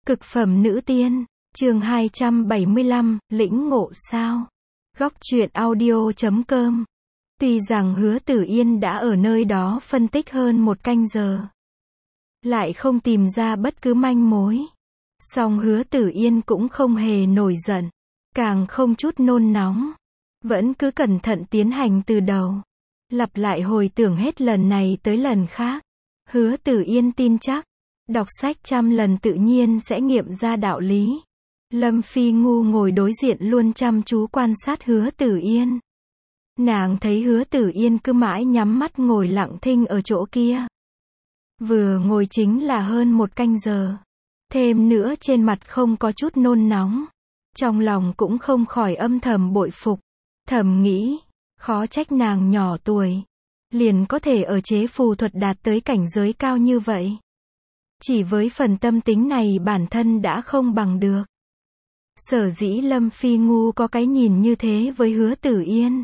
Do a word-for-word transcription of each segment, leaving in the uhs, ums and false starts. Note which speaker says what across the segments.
Speaker 1: Cực phẩm nữ tiên, chương hai trăm bảy mươi lăm, lĩnh ngộ sao? Góc truyện audio chấm com. Tuy rằng Hứa Tử Yên đã ở nơi đó phân tích hơn một canh giờ, lại không tìm ra bất cứ manh mối, song Hứa Tử Yên cũng không hề nổi giận, càng không chút nôn nóng, vẫn cứ cẩn thận tiến hành từ đầu, lặp lại hồi tưởng hết lần này tới lần khác. Hứa Tử Yên tin chắc, đọc sách trăm lần tự nhiên sẽ nghiệm ra đạo lý. Lâm Phi Ngu ngồi đối diện luôn chăm chú quan sát Hứa Tử Yên. Nàng thấy Hứa Tử Yên cứ mãi nhắm mắt ngồi lặng thinh ở chỗ kia. Vừa ngồi chính là hơn một canh giờ. Thêm nữa trên mặt không có chút nôn nóng. Trong lòng cũng không khỏi âm thầm bội phục. Thầm nghĩ, khó trách nàng nhỏ tuổi, liền có thể ở chế phù thuật đạt tới cảnh giới cao như vậy. Chỉ với phần tâm tính này bản thân đã không bằng được. Sở dĩ Lâm Phi Ngu có cái nhìn như thế với Hứa Tử Yên,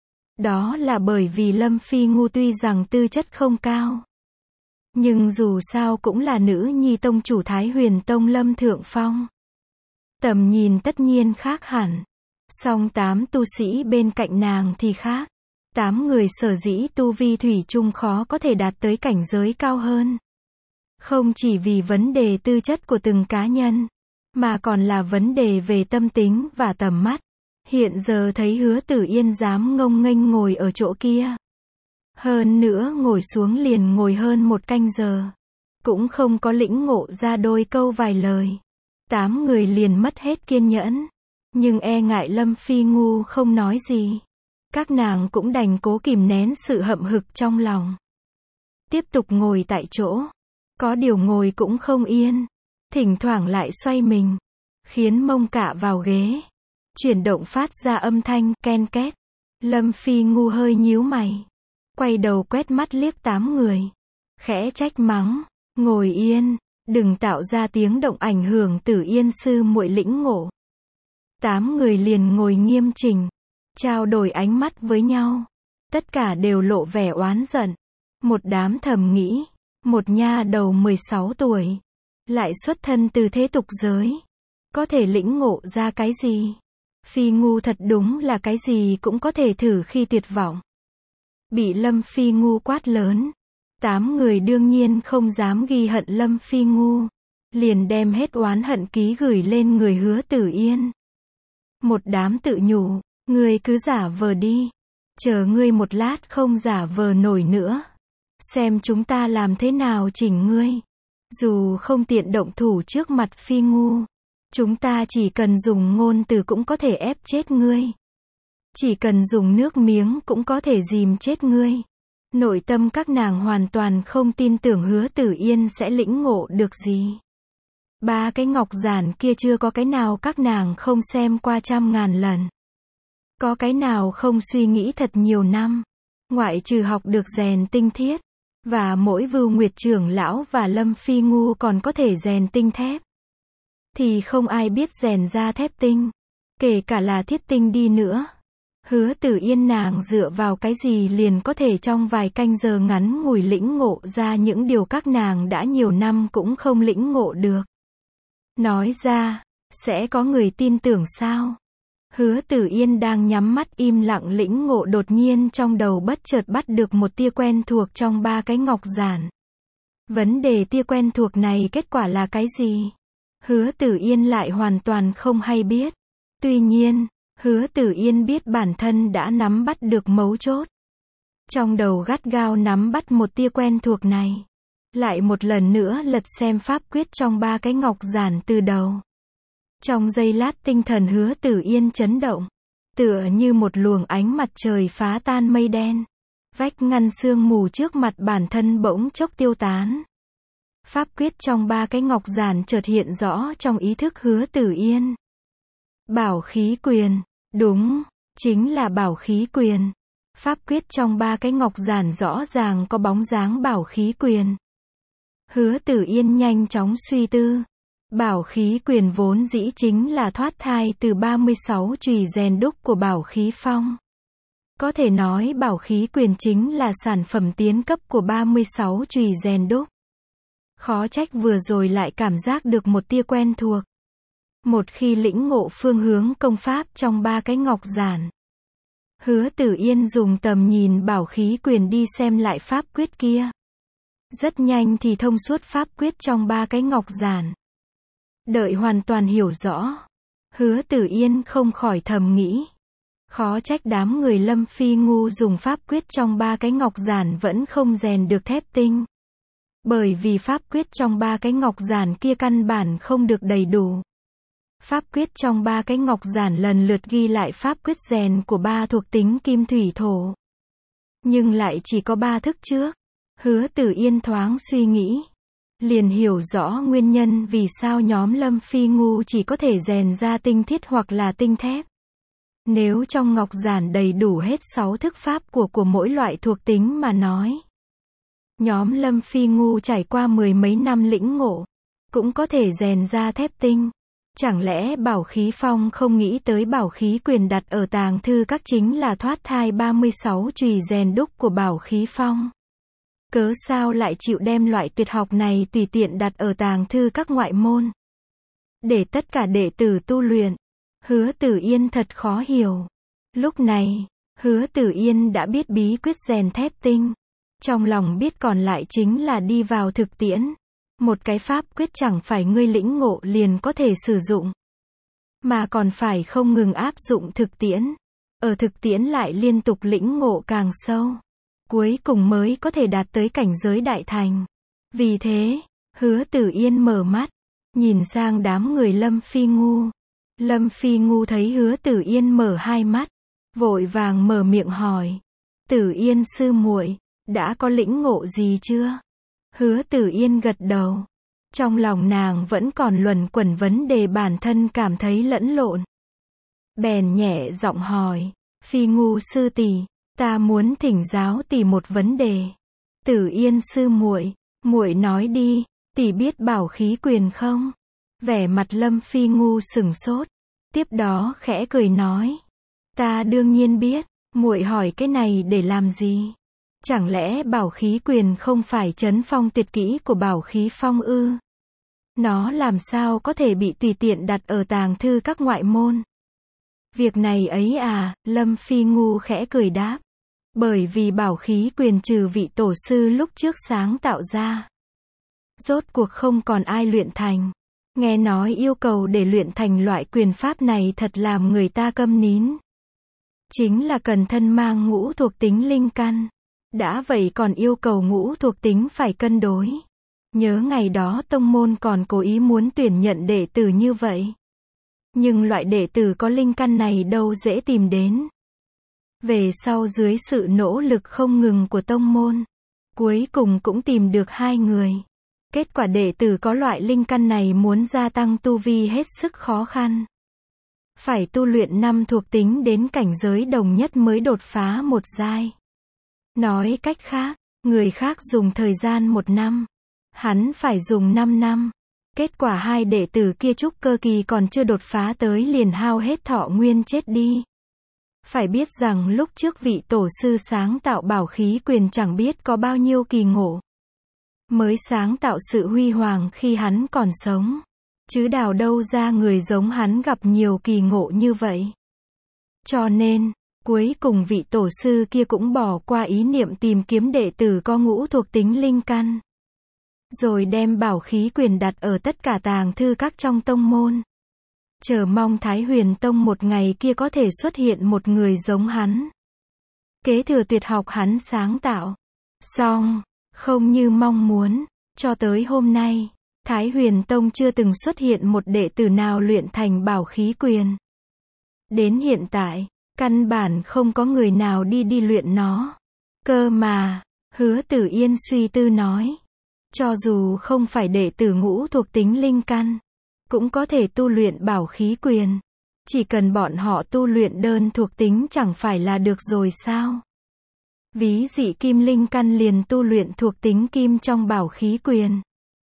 Speaker 1: đó là bởi vì Lâm Phi Ngu tuy rằng tư chất không cao, nhưng dù sao cũng là nữ nhi tông chủ Thái Huyền Tông Lâm Thượng Phong. Tầm nhìn tất nhiên khác hẳn. Song tám tu sĩ bên cạnh nàng thì khác. Tám người sở dĩ tu vi thủy chung khó có thể đạt tới cảnh giới cao hơn. Không chỉ vì vấn đề tư chất của từng cá nhân, mà còn là vấn đề về tâm tính và tầm mắt. Hiện giờ thấy Hứa Tử Yên dám ngông nghênh ngồi ở chỗ kia. Hơn nữa ngồi xuống liền ngồi hơn một canh giờ. Cũng không có lĩnh ngộ ra đôi câu vài lời. Tám người liền mất hết kiên nhẫn. Nhưng e ngại Lâm Phi Ngu không nói gì. Các nàng cũng đành cố kìm nén sự hậm hực trong lòng. Tiếp tục ngồi tại chỗ. Có điều ngồi cũng không yên. Thỉnh thoảng lại xoay mình. Khiến mông cạ vào ghế. Chuyển động phát ra âm thanh ken két. Lâm Phi Ngu hơi nhíu mày. Quay đầu quét mắt liếc tám người. Khẽ trách mắng. Ngồi yên. Đừng tạo ra tiếng động ảnh hưởng Tử Yên sư muội lĩnh ngộ. Tám người liền ngồi nghiêm chỉnh. Trao đổi ánh mắt với nhau. Tất cả đều lộ vẻ oán giận. Một đám thầm nghĩ. Một nha đầu mười sáu tuổi. Lại xuất thân từ thế tục giới. Có thể lĩnh ngộ ra cái gì? Phi Ngu thật đúng là cái gì cũng có thể thử khi tuyệt vọng. Bị Lâm Phi Ngu quát lớn. Tám người đương nhiên không dám ghi hận Lâm Phi Ngu. Liền đem hết oán hận ký gửi lên người Hứa Tử Yên. Một đám tự nhủ. Ngươi cứ giả vờ đi. Chờ ngươi một lát không giả vờ nổi nữa. Xem chúng ta làm thế nào chỉnh ngươi. Dù không tiện động thủ trước mặt Phi Ngu. Chúng ta chỉ cần dùng ngôn từ cũng có thể ép chết ngươi. Chỉ cần dùng nước miếng cũng có thể dìm chết ngươi. Nội tâm các nàng hoàn toàn không tin tưởng Hứa Tử Yên sẽ lĩnh ngộ được gì. Ba cái ngọc giản kia chưa có cái nào các nàng không xem qua trăm ngàn lần. Có cái nào không suy nghĩ thật nhiều năm. Ngoại trừ học được rèn tinh thiết. Và mỗi Vưu Nguyệt trưởng lão và Lâm Phi Ngu còn có thể rèn tinh thép. Thì không ai biết rèn ra thép tinh. Kể cả là thiết tinh đi nữa. Hứa Tử Yên nàng dựa vào cái gì liền có thể trong vài canh giờ ngắn ngủi lĩnh ngộ ra những điều các nàng đã nhiều năm cũng không lĩnh ngộ được. Nói ra, sẽ có người tin tưởng sao? Hứa Tử Yên đang nhắm mắt im lặng lĩnh ngộ đột nhiên trong đầu bất chợt bắt được một tia quen thuộc trong ba cái ngọc giản. Vấn đề tia quen thuộc này kết quả là cái gì? Hứa Tử Yên lại hoàn toàn không hay biết. Tuy nhiên, Hứa Tử Yên biết bản thân đã nắm bắt được mấu chốt. Trong đầu gắt gao nắm bắt một tia quen thuộc này. Lại một lần nữa lật xem pháp quyết trong ba cái ngọc giản từ đầu. Trong giây lát tinh thần Hứa Tử Yên chấn động. Tựa như một luồng ánh mặt trời phá tan mây đen. Vách ngăn sương mù trước mặt bản thân bỗng chốc tiêu tán. Pháp quyết trong ba cái ngọc giản chợt hiện rõ trong ý thức Hứa Tử Yên. Bảo khí quyền. Đúng, chính là bảo khí quyền. Pháp quyết trong ba cái ngọc giản rõ ràng có bóng dáng bảo khí quyền. Hứa Tử Yên nhanh chóng suy tư. Bảo khí quyền vốn dĩ chính là thoát thai từ ba mươi sáu chùy rèn đúc của bảo khí phong. Có thể nói bảo khí quyền chính là sản phẩm tiến cấp của ba mươi sáu chùy rèn đúc. Khó trách vừa rồi lại cảm giác được một tia quen thuộc. Một khi lĩnh ngộ phương hướng công pháp trong ba cái ngọc giản. Hứa Tử Yên dùng tầm nhìn bảo khí quyền đi xem lại pháp quyết kia. Rất nhanh thì thông suốt pháp quyết trong ba cái ngọc giản. Đợi hoàn toàn hiểu rõ. Hứa Tử Yên không khỏi thầm nghĩ. Khó trách đám người Lâm Phi ngu dùng pháp quyết trong ba cái ngọc giản vẫn không rèn được thép tinh. Bởi vì pháp quyết trong ba cái ngọc giản kia căn bản không được đầy đủ. Pháp quyết trong ba cái ngọc giản lần lượt ghi lại pháp quyết rèn của ba thuộc tính kim thủy thổ. Nhưng lại chỉ có ba thức trước. Hứa Tử Yên thoáng suy nghĩ. Liền hiểu rõ nguyên nhân vì sao nhóm Lâm Phi ngu chỉ có thể rèn ra tinh thiết hoặc là tinh thép. Nếu trong ngọc giản đầy đủ hết sáu thức pháp của của mỗi loại thuộc tính mà nói. Nhóm Lâm Phi ngu trải qua mười mấy năm lĩnh ngộ. Cũng có thể rèn ra thép tinh. Chẳng lẽ Bảo Khí Phong không nghĩ tới bảo khí quyền đặt ở tàng thư các chính là thoát thai ba mươi sáu chùy rèn đúc của Bảo Khí Phong? Cớ sao lại chịu đem loại tuyệt học này tùy tiện đặt ở tàng thư các ngoại môn? Để tất cả đệ tử tu luyện. Hứa Tử Yên thật khó hiểu. Lúc này, Hứa Tử Yên đã biết bí quyết rèn thép tinh. Trong lòng biết còn lại chính là đi vào thực tiễn. Một cái pháp quyết chẳng phải ngươi lĩnh ngộ liền có thể sử dụng. Mà còn phải không ngừng áp dụng thực tiễn. Ở thực tiễn lại liên tục lĩnh ngộ càng sâu. Cuối cùng mới có thể đạt tới cảnh giới đại thành. Vì thế, Hứa Tử Yên mở mắt. Nhìn sang đám người Lâm Phi ngu. Lâm Phi ngu thấy Hứa Tử Yên mở hai mắt. Vội vàng mở miệng hỏi. Tử Yên sư muội, đã có lĩnh ngộ gì chưa? Hứa Tử Yên gật đầu. Trong lòng nàng vẫn còn luẩn quẩn vấn đề bản thân cảm thấy lẫn lộn. Bèn nhẹ giọng hỏi. Phi ngu sư tỷ, ta muốn thỉnh giáo tỷ một vấn đề. Tử Yên sư muội, muội nói đi, tỷ biết bảo khí quyền không? Vẻ mặt Lâm Phi ngu sửng sốt. Tiếp đó khẽ cười nói. Ta đương nhiên biết, muội hỏi cái này để làm gì? Chẳng lẽ bảo khí quyền không phải trấn phong tuyệt kỹ của bảo khí phong ư? Nó làm sao có thể bị tùy tiện đặt ở tàng thư các ngoại môn? Việc này ấy à, Lâm Phi ngu khẽ cười đáp. Bởi vì bảo khí quyền trừ vị tổ sư lúc trước sáng tạo ra. Rốt cuộc không còn ai luyện thành. Nghe nói yêu cầu để luyện thành loại quyền pháp này thật làm người ta câm nín. Chính là cần thân mang ngũ thuộc tính linh căn. Đã vậy còn yêu cầu ngũ thuộc tính phải cân đối. Nhớ ngày đó tông môn còn cố ý muốn tuyển nhận đệ tử như vậy. Nhưng loại đệ tử có linh căn này đâu dễ tìm đến. Về sau dưới sự nỗ lực không ngừng của tông môn, cuối cùng cũng tìm được hai người. Kết quả đệ tử có loại linh căn này muốn gia tăng tu vi hết sức khó khăn. Phải tu luyện năm thuộc tính đến cảnh giới đồng nhất mới đột phá một giai. Nói cách khác, người khác dùng thời gian một năm. Hắn phải dùng năm năm. Kết quả hai đệ tử kia trúc cơ kỳ còn chưa đột phá tới liền hao hết thọ nguyên chết đi. Phải biết rằng lúc trước vị tổ sư sáng tạo bảo khí quyền chẳng biết có bao nhiêu kỳ ngộ. Mới sáng tạo sự huy hoàng khi hắn còn sống. Chứ đào đâu ra người giống hắn gặp nhiều kỳ ngộ như vậy. Cho nên, cuối cùng vị tổ sư kia cũng bỏ qua ý niệm tìm kiếm đệ tử có ngũ thuộc tính linh căn. Rồi đem bảo khí quyền đặt ở tất cả tàng thư các trong tông môn. Chờ mong Thái Huyền Tông một ngày kia có thể xuất hiện một người giống hắn. Kế thừa tuyệt học hắn sáng tạo. Xong, không như mong muốn, cho tới hôm nay, Thái Huyền Tông chưa từng xuất hiện một đệ tử nào luyện thành bảo khí quyền. Đến hiện tại, căn bản không có người nào đi đi luyện nó. Cơ mà, Hứa Tử Yên suy tư nói. Cho dù không phải đệ tử ngũ thuộc tính linh căn, cũng có thể tu luyện bảo khí quyền. Chỉ cần bọn họ tu luyện đơn thuộc tính chẳng phải là được rồi sao? Ví dị kim linh căn liền tu luyện thuộc tính kim trong bảo khí quyền.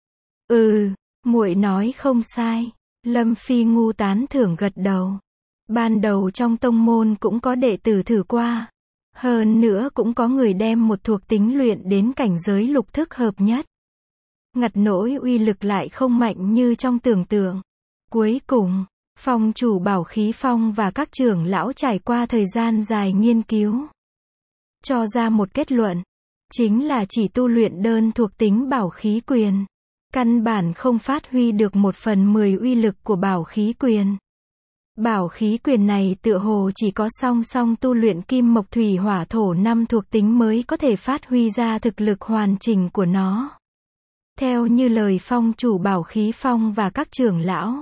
Speaker 1: Ừ, muội nói không sai. Lâm Phi ngu tán thưởng gật đầu. Ban đầu trong tông môn cũng có đệ tử thử qua. Hơn nữa cũng có người đem một thuộc tính luyện đến cảnh giới lục thức hợp nhất. ngặt nỗi uy lực lại không mạnh như trong tưởng tượng. Cuối cùng, phong chủ Bảo Khí Phong và các trưởng lão trải qua thời gian dài nghiên cứu, cho ra một kết luận, chính là chỉ tu luyện đơn thuộc tính bảo khí quyền, căn bản không phát huy được một phần mười uy lực của bảo khí quyền. Bảo khí quyền này tựa hồ chỉ có song song tu luyện kim mộc thủy hỏa thổ năm thuộc tính mới có thể phát huy ra thực lực hoàn chỉnh của nó. Theo như lời phong chủ Bảo Khí Phong và các trưởng lão,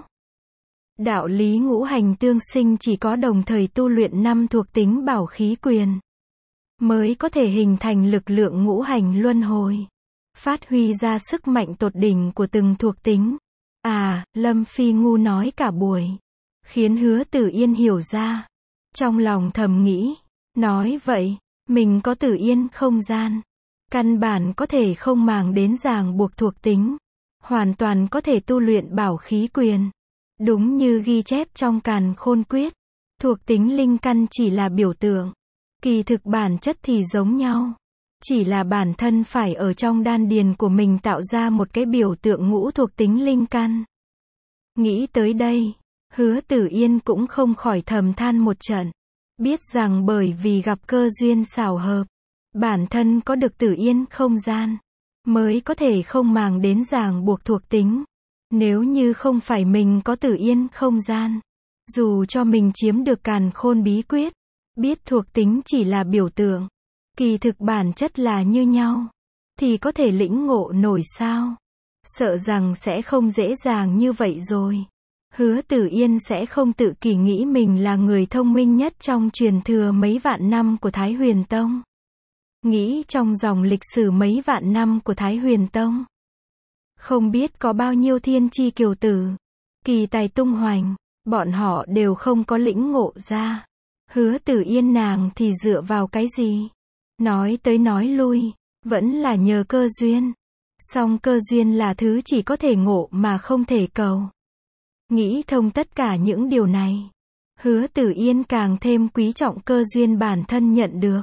Speaker 1: đạo lý ngũ hành tương sinh chỉ có đồng thời tu luyện năm thuộc tính bảo khí quyền, mới có thể hình thành lực lượng ngũ hành luân hồi, phát huy ra sức mạnh tột đỉnh của từng thuộc tính. À, Lâm Phi ngu nói cả buổi, khiến Hứa Tử Yên hiểu ra. Trong lòng thầm nghĩ, nói vậy, mình có Tử Yên không gian, căn bản có thể không màng đến ràng buộc thuộc tính, hoàn toàn có thể tu luyện bảo khí quyền. Đúng như ghi chép trong Càn Khôn Quyết, thuộc tính linh căn chỉ là biểu tượng, kỳ thực bản chất thì giống nhau. Chỉ là bản thân phải ở trong đan điền của mình tạo ra một cái biểu tượng ngũ thuộc tính linh căn. Nghĩ tới đây, Hứa Tử Yên cũng không khỏi thầm than một trận. Biết rằng bởi vì gặp cơ duyên xảo hợp, bản thân có được Tử Yên không gian, mới có thể không màng đến ràng buộc thuộc tính. Nếu như không phải mình có Tử Yên không gian, dù cho mình chiếm được Càn Khôn bí quyết, biết thuộc tính chỉ là biểu tượng, kỳ thực bản chất là như nhau, thì có thể lĩnh ngộ nổi sao? Sợ rằng sẽ không dễ dàng như vậy rồi. Hứa Tử Yên sẽ không tự kỷ nghĩ mình là người thông minh nhất trong truyền thừa mấy vạn năm của Thái Huyền Tông. Nghĩ trong dòng lịch sử mấy vạn năm của Thái Huyền Tông, không biết có bao nhiêu thiên chi kiều tử, kỳ tài tung hoành, bọn họ đều không có lĩnh ngộ ra. Hứa Tử Yên nàng thì dựa vào cái gì? Nói tới nói lui, vẫn là nhờ cơ duyên. Song cơ duyên là thứ chỉ có thể ngộ mà không thể cầu. Nghĩ thông tất cả những điều này, Hứa Tử Yên càng thêm quý trọng cơ duyên bản thân nhận được.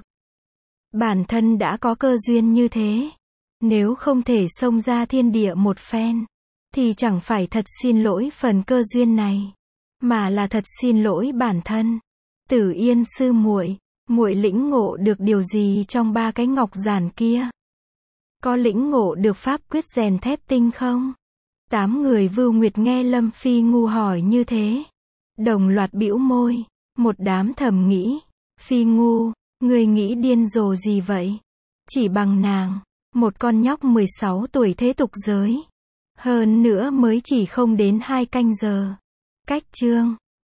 Speaker 1: Bản thân đã có cơ duyên như thế, nếu không thể xông ra thiên địa một phen, thì chẳng phải thật xin lỗi phần cơ duyên này, mà là thật xin lỗi bản thân. Tử Yên sư muội, muội lĩnh ngộ được điều gì trong ba cái ngọc giản kia? Có lĩnh ngộ được pháp quyết rèn thép tinh không? Tám người Vưu Nguyệt nghe Lâm Phi ngu hỏi như thế, đồng loạt bĩu môi, một đám thầm nghĩ, Phi ngu, người nghĩ điên rồ gì vậy? Chỉ bằng nàng, một con nhóc mười sáu tuổi thế tục giới, hơn nữa mới chỉ không đến hai canh giờ. Cách chương